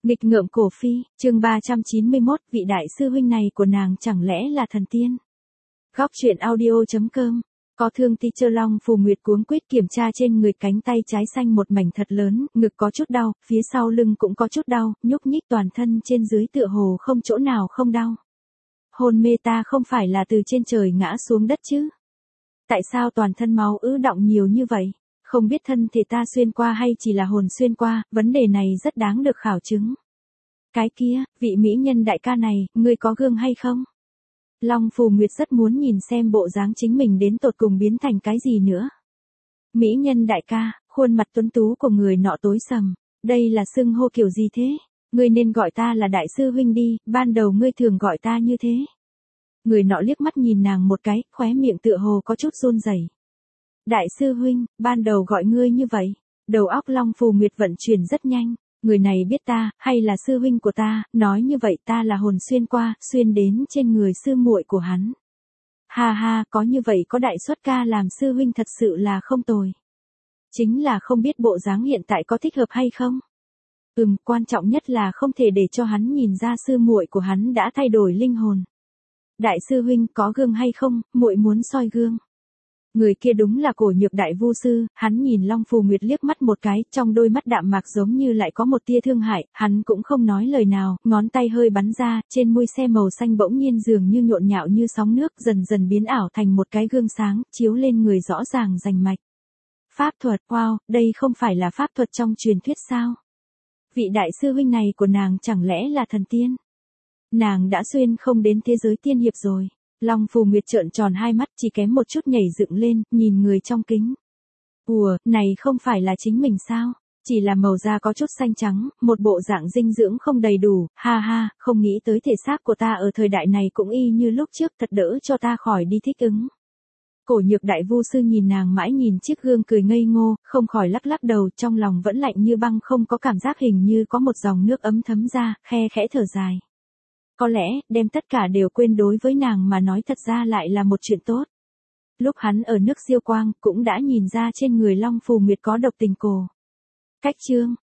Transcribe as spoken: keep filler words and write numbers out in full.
Nghịch ngợm cổ phi, chương ba trăm chín mươi mốt, vị đại sư huynh này của nàng chẳng lẽ là thần tiên. Góc truyện audio.com. Có thương teacher Long Phù Nguyệt cuống quýt kiểm tra trên người, cánh tay trái xanh một mảnh thật lớn, ngực có chút đau, phía sau lưng cũng có chút đau, nhúc nhích toàn thân trên dưới tựa hồ không chỗ nào không đau. Hôn mê ta không phải là từ trên trời ngã xuống đất chứ? Tại sao toàn thân máu ứ đọng nhiều như vậy? Không biết thân thể ta xuyên qua hay chỉ là hồn xuyên qua, vấn đề này rất đáng được khảo chứng. Cái kia, vị mỹ nhân đại ca này, ngươi có gương hay không? Long Phù Nguyệt rất muốn nhìn xem bộ dáng chính mình đến tột cùng biến thành cái gì nữa. Mỹ nhân đại ca, khuôn mặt tuấn tú của người nọ tối sầm, đây là xưng hô kiểu gì thế? Ngươi nên gọi ta là đại sư huynh đi, ban đầu ngươi thường gọi ta như thế. Người nọ liếc mắt nhìn nàng một cái, khóe miệng tựa hồ có chút run rẩy. Đại sư huynh, ban đầu gọi ngươi như vậy. Đầu óc Long Phù Nguyệt vận chuyển rất nhanh. Người này biết ta, hay là sư huynh của ta, nói như vậy ta là hồn xuyên qua, xuyên đến trên người sư muội của hắn. Ha ha, có như vậy có đại xuất ca làm sư huynh thật sự là không tồi. Chính là không biết bộ dáng hiện tại có thích hợp hay không. Ừm, quan trọng nhất là không thể để cho hắn nhìn ra sư muội của hắn đã thay đổi linh hồn. Đại sư huynh có gương hay không, muội muốn soi gương. Người kia đúng là Cổ Nhược đại vu sư, hắn nhìn Long Phù Nguyệt liếc mắt một cái, trong đôi mắt đạm mạc giống như lại có một tia thương hại, hắn cũng không nói lời nào, ngón tay hơi bắn ra, trên môi xe màu xanh bỗng nhiên dường như nhộn nhạo như sóng nước, dần dần biến ảo thành một cái gương sáng, chiếu lên người rõ ràng rành mạch. Pháp thuật, wow, đây không phải là pháp thuật trong truyền thuyết sao? Vị đại sư huynh này của nàng chẳng lẽ là thần tiên? Nàng đã xuyên không đến thế giới tiên hiệp rồi. Long Phù Nguyệt trợn tròn hai mắt, chỉ kém một chút nhảy dựng lên, nhìn người trong kính. Ủa, này không phải là chính mình sao? Chỉ là màu da có chút xanh trắng, một bộ dạng dinh dưỡng không đầy đủ, ha ha, không nghĩ tới thể xác của ta ở thời đại này cũng y như lúc trước, thật đỡ cho ta khỏi đi thích ứng. Cổ Nhược đại vu sư nhìn nàng mãi nhìn chiếc gương cười ngây ngô, không khỏi lắc lắc đầu, trong lòng vẫn lạnh như băng, không có cảm giác, hình như có một dòng nước ấm thấm ra, khe khẽ thở dài. Có lẽ, đem tất cả đều quên đối với nàng mà nói thật ra lại là một chuyện tốt. Lúc hắn ở nước Diêu Quang, cũng đã nhìn ra trên người Long Phù Nguyệt có độc tình cổ. Cách chương,